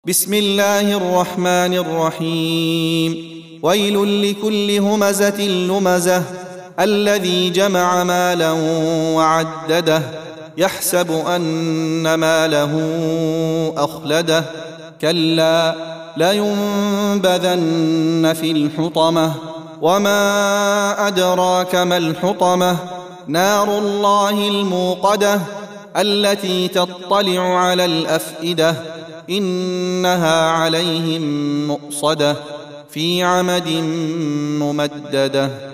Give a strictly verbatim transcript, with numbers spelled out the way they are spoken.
بسم الله الرحمن الرحيم. ويل لكل همزة لمزة الذي جمع مالا وعدده يحسب أن ماله أخلده كلا لينبذن في الحطمة وما أدراك ما الحطمة نار الله الموقدة التي تطلع على الأفئدة إنها عليهم مؤصدة في عمد ممددة.